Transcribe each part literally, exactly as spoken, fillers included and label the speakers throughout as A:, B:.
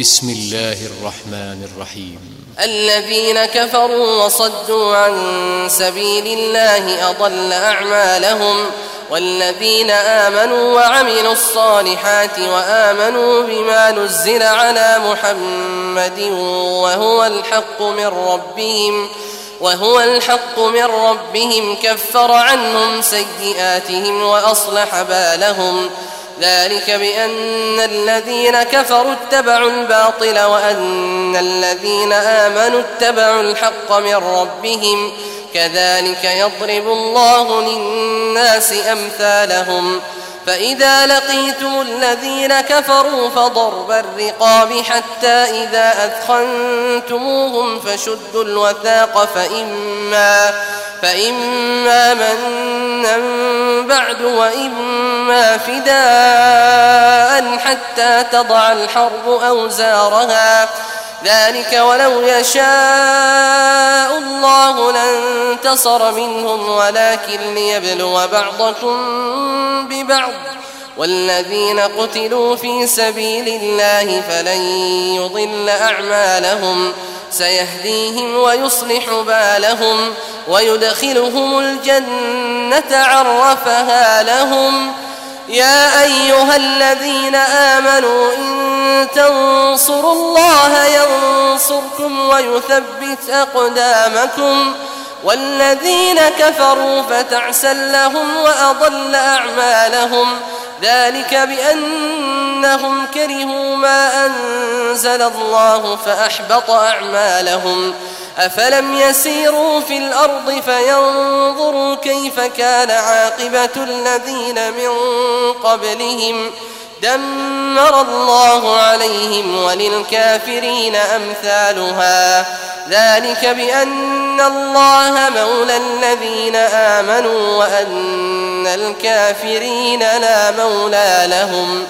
A: بسم الله الرحمن الرحيم.
B: الذين كفروا وصدوا عن سبيل الله أضل أعمالهم، والذين آمنوا وعملوا الصالحات وآمنوا بما نزل على محمد وهو الحق من ربهم وهو الحق من ربهم كفر عنهم سيئاتهم وأصلح بالهم، ذلك بأن الذين كفروا اتبعوا الباطل وأن الذين آمنوا اتبعوا الحق من ربهم، كذلك يضرب الله للناس أمثالهم. فإذا لقيتم الذين كفروا فضرب الرقاب حتى إذا أثخنتموهم فشدوا الوثاق فإما, فإما منا بعد وإما فداء حتى تضع الحرب أوزارها، ذلك ولو يشاء الله لانتصر منهم ولكن ليبلو بعضكم ببعض، والذين قتلوا في سبيل الله فلن يضل أعمالهم، سيهديهم ويصلح بالهم ويدخلهم الجنة عرفها لهم. يا أيها الذين آمنوا إن تنصروا الله ينصركم ويثبت أقدامكم، والذين كفروا فتعسا لهم وأضل أعمالهم، ذلك بأنهم كرهوا ما أنزل الله فأحبط أعمالهم. أفلم يسيروا في الأرض فينظروا كيف كان عاقبة الذين من قبلهم، دمر الله عليهم وللكافرين أمثالها، ذلك بأن الله مولى الذين آمنوا وأن الكافرين لا مولى لهم.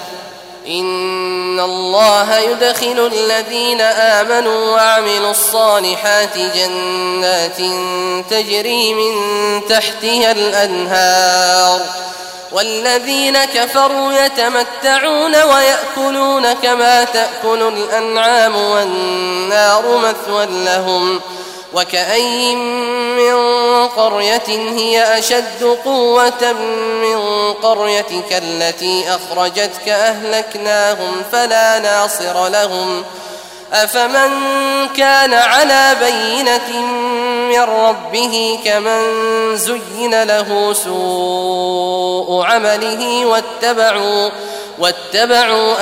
B: إن الله يدخل الذين آمنوا وعملوا الصالحات جنات تجري من تحتها الأنهار، والذين كفروا يتمتعون ويأكلون كما تأكل الأنعام والنار مثوى لهم. وكأين من قرية هي أشد قوة من قريتك التي أخرجتك أهلكناهم فلا ناصر لهم. أفمن كان على بينة من ربه كمن زين له سوء عمله واتبعوا, واتبعوا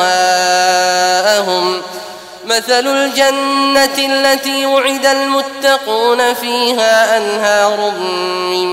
B: أهواءهم. مثل الجنة التي وعد المتقون فيها أنهار من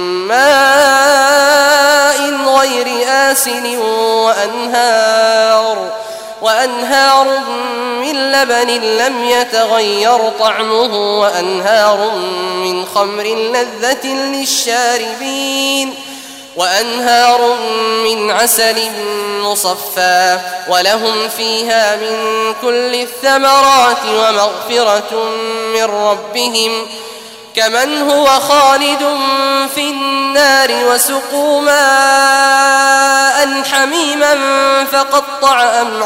B: ماء غير آسن وأنهار, وأنهار من لبن لم يتغير طعمه وأنهار من خمر لذة للشاربين وأنهار من عسل مصفى ولهم فيها من كل الثمرات ومغفرة من ربهم كمن هو خالد في النار وسقوا ماء حميما فقطع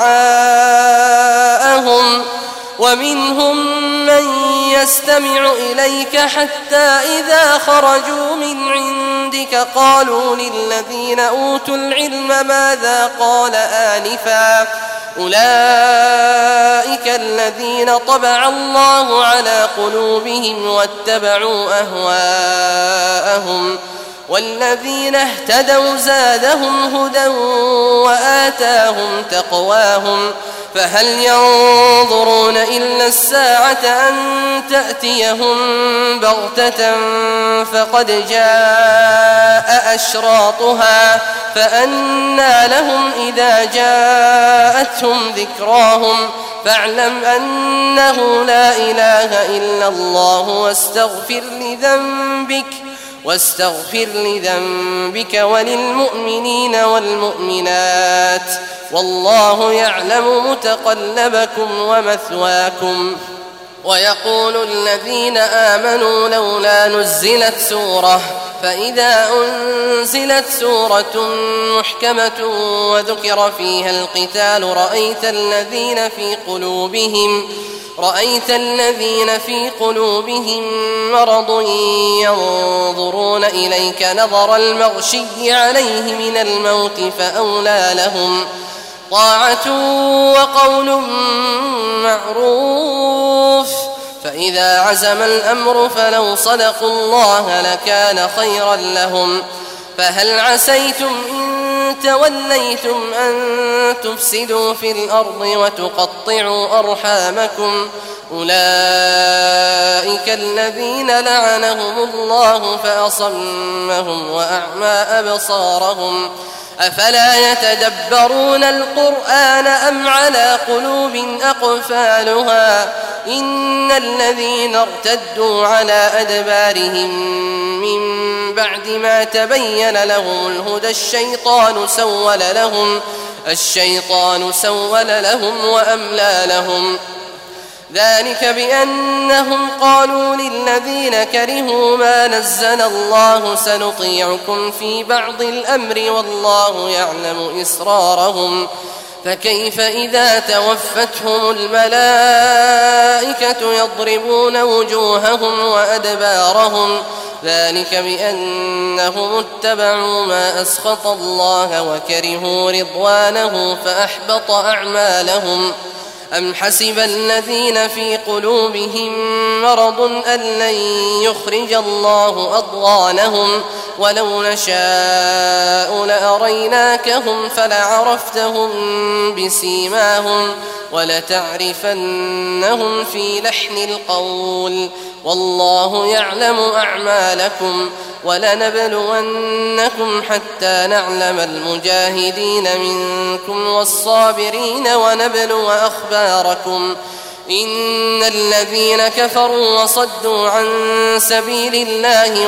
B: أمعاءهم ومنهم من يستمع إليك حتى إذا خرجوا من عندك قالوا للذين أوتوا العلم ماذا قال آنفا أولئك الذين طبع الله على قلوبهم واتبعوا أهواءهم والذين اهتدوا زادهم هدى وآتاهم تقواهم فهل ينظرون إلا الساعة أن تأتيهم بغتة فقد جاء أشراطها فأنى لهم إذا جاءتهم ذكراهم فاعلم أنه لا إله إلا الله واستغفر لذنبك واستغفر لذنبك وللمؤمنين والمؤمنات والله يعلم متقلبكم ومثواكم. ويقول الذين آمنوا لولا نزلت سورة فإذا أنزلت سورة محكمة وذكر فيها القتال رأيت الذين في قلوبهم رأيت الذين في قلوبهم مرض ينظرون إليك نظر المغشي عليه من الموت فأولى لهم طاعة وقول معروف فإذا عزم الأمر فلو صدقوا الله لكان خيرا لهم فهل عسيتم إن توليتم أن تفسدوا في الأرض وتقطعوا أرحامكم أولئك الذين لعنهم الله فأصمهم وأعمى أبصارهم أفلا يتدبرون القرآن أم على قلوب أقفالها إن الذين ارتدوا على أدبارهم من بعد ما تبين لهم الهدى الشيطان سول لهم الشيطان سول لهم وأملى لهم ذلك بأنهم قالوا للذين كرهوا ما نزل الله سنطيعكم في بعض الأمر والله يعلم إسرارهم فكيف إذا توفتهم الملائكة يضربون وجوههم وأدبارهم ذلك بأنهم اتبعوا ما أسخط الله وكرهوا رضوانه فأحبط أعمالهم أم حسب الذين في قلوبهم مرض أن لن يخرج الله أضغانهم ولو نشاء لأريناكهم فلعرفتهم بسيماهم ولتعرفنهم في لحن القول والله يعلم أعمالكم ولنبلونكم حتى نعلم المجاهدين منكم والصابرين ونبلو أخباركم إن الذين كفروا وصدوا عن سبيل الله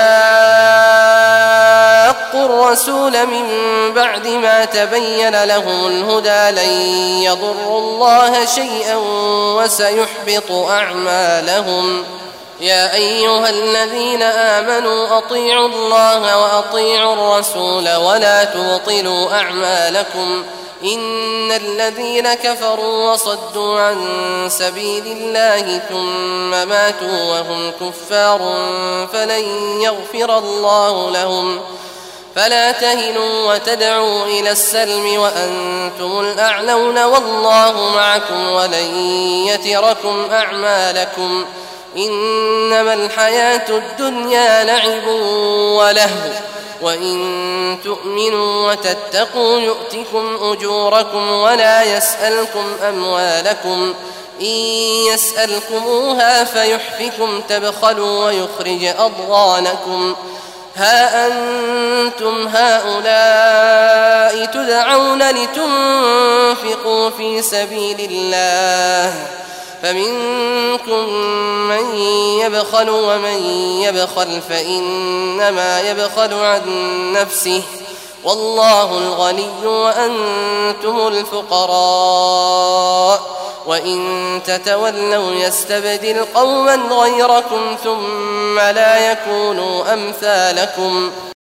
B: وشاقوا الرسول من بعد ما تبين لهم الهدى لن يضروا الله شيئا وسيحبط أعمالهم يا أيها الذين آمنوا أطيعوا الله وأطيعوا الرسول ولا تبطلوا أعمالكم إن الذين كفروا وصدوا عن سبيل الله ثم ماتوا وهم كفار فلن يغفر الله لهم فلا تهنوا وتدعوا إلى السلم وأنتم الأعلون والله معكم ولن يتركم أعمالكم إنما الحياة الدنيا لعب ولهو وإن تؤمنوا وتتقوا يؤتكم أجوركم ولا يسألكم أموالكم إن يسألكموها فيحفكم تبخلوا ويخرج أضغانكم ها أنتم هؤلاء تدعون لتنفقوا في سبيل الله فمنكم من يبخل ومن يبخل فإنما يبخل عن نفسه والله الغني وأنتم الفقراء وإن تتولوا يستبدل قوما غيركم ثم لا يكونوا أمثالكم